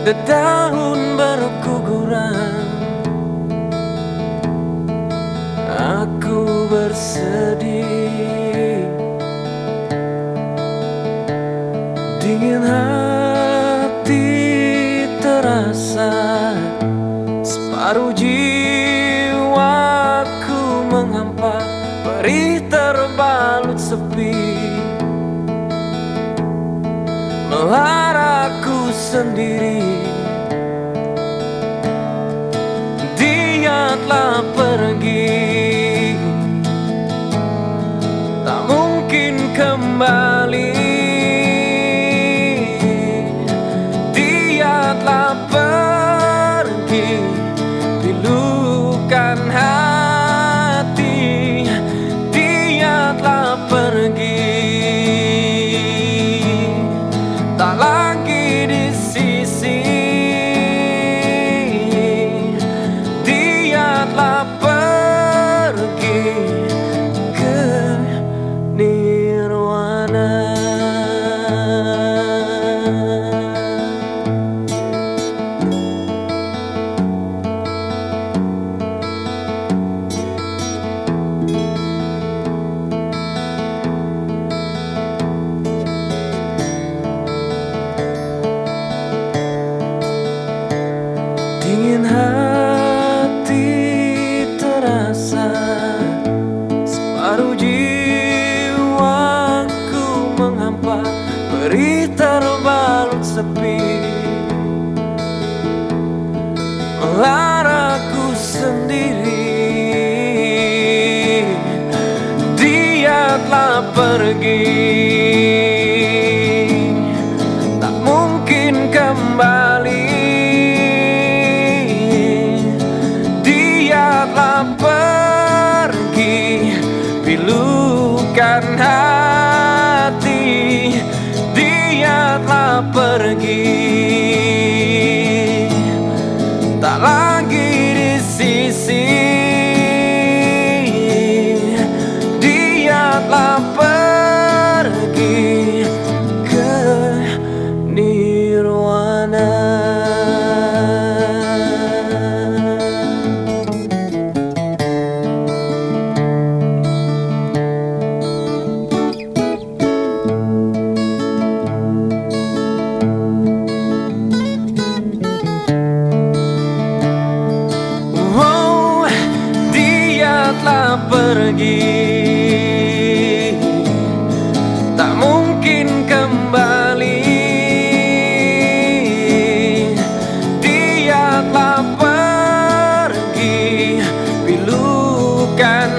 Daun berguguran, aku bersedih. Dingin hati terasa, separuh jiwaku menghampa, perih terbalut sepi, melaraku sendiri. Dia telah pergi, tak mungkin kembali. Dia telah pergi, pilukan hati. Dia telah pergi, tak lagi di sisi. Dia telah pergi ke nirwana. Dingin hati terasa, separuh jiwaku menghampa, perih terbalut sepi, melaraku sendiri. Dia telah pergi, tak mungkin kembali. Telah pergi, pilukan hati. Dia telah pergi, tak lagi di sisi. Dia telah pergi ke nirwana. Telah pergi, tak mungkin kembali. Dia telah pergi, pilukan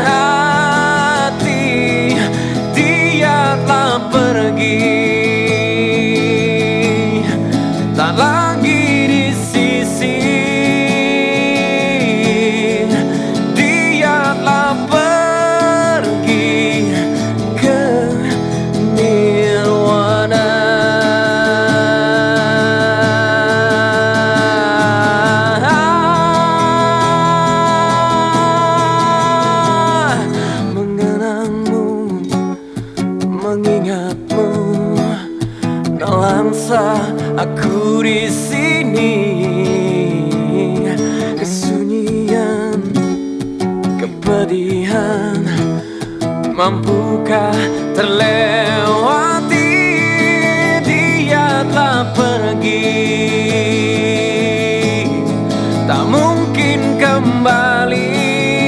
hati. Dia telah pergi, tak lagi di sisi. Pergi ke nirwana. Mengenangmu, mengingatmu, nelangsa aku di sini. Kesunyian, kepedihan, mampukah terlewati? Dia telah pergi, tak mungkin kembali.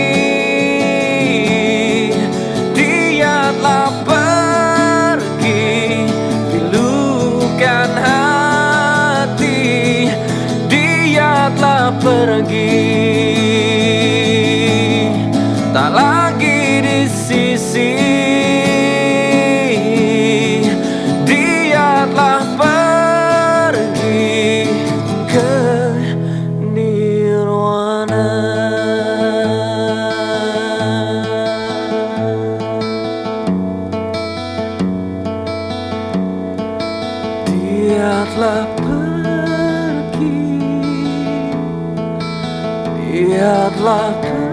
Dia telah pergi, pilukan hati. Dia telah pergi, tak lagi di sisi. Dia telah pergi ke nirwana. Dia telah pergi, dia telah pergi.